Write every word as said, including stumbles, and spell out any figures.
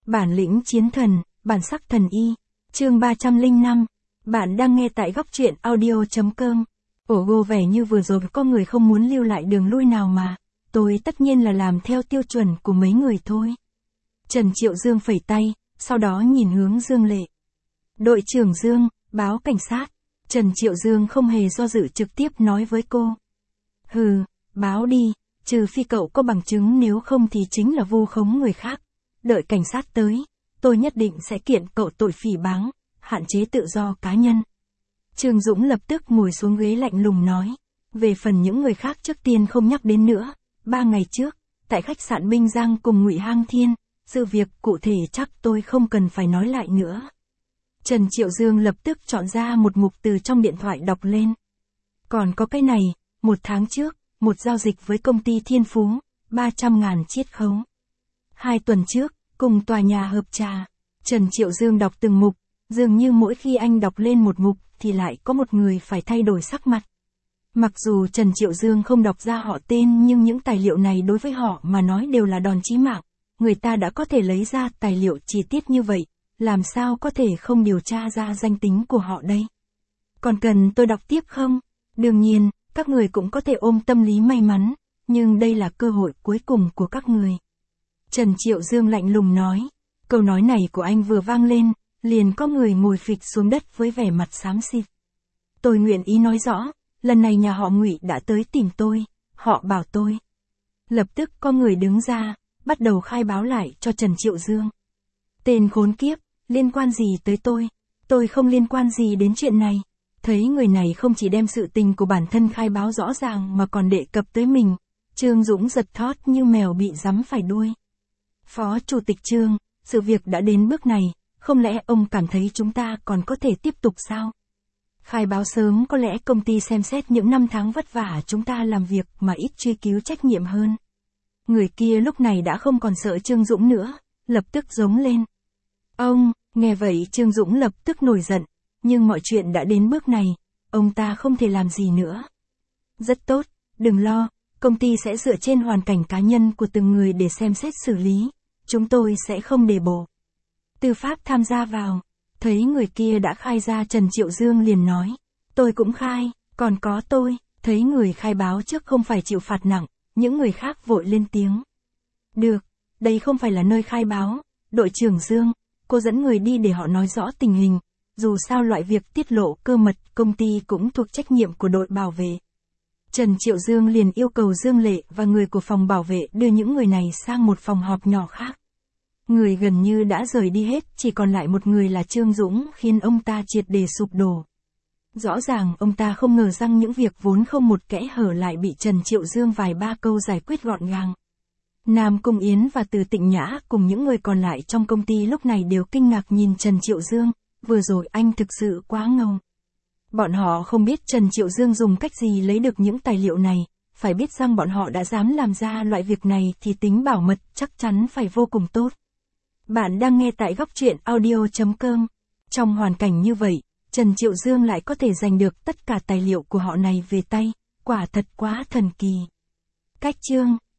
Bản lĩnh chiến thần, bản sắc thần y. Chương ba trăm lẻ năm. Bạn đang nghe tại góc truyện audio chấm com. Ồ vẻ như vừa rồi có người không muốn lưu lại đường lui nào mà. Tôi tất nhiên là làm theo tiêu chuẩn của mấy người thôi. Trần Triệu Dương phẩy tay, sau đó nhìn hướng Dương Lệ. Đội trưởng Dương, báo cảnh sát. Trần Triệu Dương không hề do dự trực tiếp nói với cô. Hừ, báo đi, trừ phi cậu có bằng chứng, nếu không thì chính là vu khống người khác. Đợi cảnh sát tới, tôi nhất định sẽ kiện cậu tội phỉ báng, hạn chế tự do cá nhân. Trương Dũng lập tức ngồi xuống ghế lạnh lùng nói. Về phần những người khác trước tiên không nhắc đến nữa. Ba ngày trước, tại khách sạn Minh Giang cùng Ngụy Hang Thiên, sự việc cụ thể chắc tôi không cần phải nói lại nữa. Trần Triệu Dương lập tức chọn ra một mục từ trong điện thoại đọc lên. Còn có cái này, một tháng trước, một giao dịch với công ty Thiên Phú, ba trăm ngàn chiết khấu. Hai tuần trước, cùng tòa nhà Hợp Trà. Trần Triệu Dương đọc từng mục, dường như mỗi khi anh đọc lên một mục thì lại có một người phải thay đổi sắc mặt. Mặc dù Trần Triệu Dương không đọc ra họ tên, nhưng những tài liệu này đối với họ mà nói đều là đòn chí mạng. Người ta đã có thể lấy ra tài liệu chi tiết như vậy, làm sao có thể không điều tra ra danh tính của họ đây? Còn cần tôi đọc tiếp không? Đương nhiên, các người cũng có thể ôm tâm lý may mắn, nhưng đây là cơ hội cuối cùng của các người. Trần Triệu Dương lạnh lùng nói. Câu nói này của anh vừa vang lên, liền có người ngồi phịch xuống đất với vẻ mặt xám xịt. Tôi nguyện ý nói rõ, lần này nhà họ Ngụy đã tới tìm tôi, họ bảo tôi. Lập tức có người đứng ra, bắt đầu khai báo lại cho Trần Triệu Dương. Tên khốn kiếp, liên quan gì tới tôi? Tôi không liên quan gì đến chuyện này. Thấy người này không chỉ đem sự tình của bản thân khai báo rõ ràng mà còn đề cập tới mình, Trương Dũng giật thót như mèo bị giắm phải đuôi. Phó Chủ tịch Trương, sự việc đã đến bước này, không lẽ ông cảm thấy chúng ta còn có thể tiếp tục sao? Khai báo sớm có lẽ công ty xem xét những năm tháng vất vả chúng ta làm việc mà ít truy cứu trách nhiệm hơn. Người kia lúc này đã không còn sợ Trương Dũng nữa, lập tức giống lên. Ông, nghe vậy Trương Dũng lập tức nổi giận, nhưng mọi chuyện đã đến bước này, ông ta không thể làm gì nữa. Rất tốt, đừng lo, công ty sẽ dựa trên hoàn cảnh cá nhân của từng người để xem xét xử lý, chúng tôi sẽ không để bổ. Tư pháp tham gia vào, thấy người kia đã khai ra, Trần Triệu Dương liền nói. Tôi cũng khai, còn có tôi, thấy người khai báo trước không phải chịu phạt nặng, những người khác vội lên tiếng. Được, đây không phải là nơi khai báo, đội trưởng Dương, cô dẫn người đi để họ nói rõ tình hình, dù sao loại việc tiết lộ cơ mật công ty cũng thuộc trách nhiệm của đội bảo vệ. Trần Triệu Dương liền yêu cầu Dương Lệ và người của phòng bảo vệ đưa những người này sang một phòng họp nhỏ khác. Người gần như đã rời đi hết, chỉ còn lại một người là Trương Dũng, khiến ông ta triệt để sụp đổ. Rõ ràng ông ta không ngờ rằng những việc vốn không một kẽ hở lại bị Trần Triệu Dương vài ba câu giải quyết gọn gàng. Nam Cung Yến và Từ Tịnh Nhã cùng những người còn lại trong công ty lúc này đều kinh ngạc nhìn Trần Triệu Dương, vừa rồi anh thực sự quá ngầu. Bọn họ không biết Trần Triệu Dương dùng cách gì lấy được những tài liệu này, phải biết rằng bọn họ đã dám làm ra loại việc này thì tính bảo mật chắc chắn phải vô cùng tốt. Bạn đang nghe tại góc truyện audio chấm com. Trong hoàn cảnh như vậy, Trần Triệu Dương lại có thể giành được tất cả tài liệu của họ này về tay, quả thật quá thần kỳ. Cách chương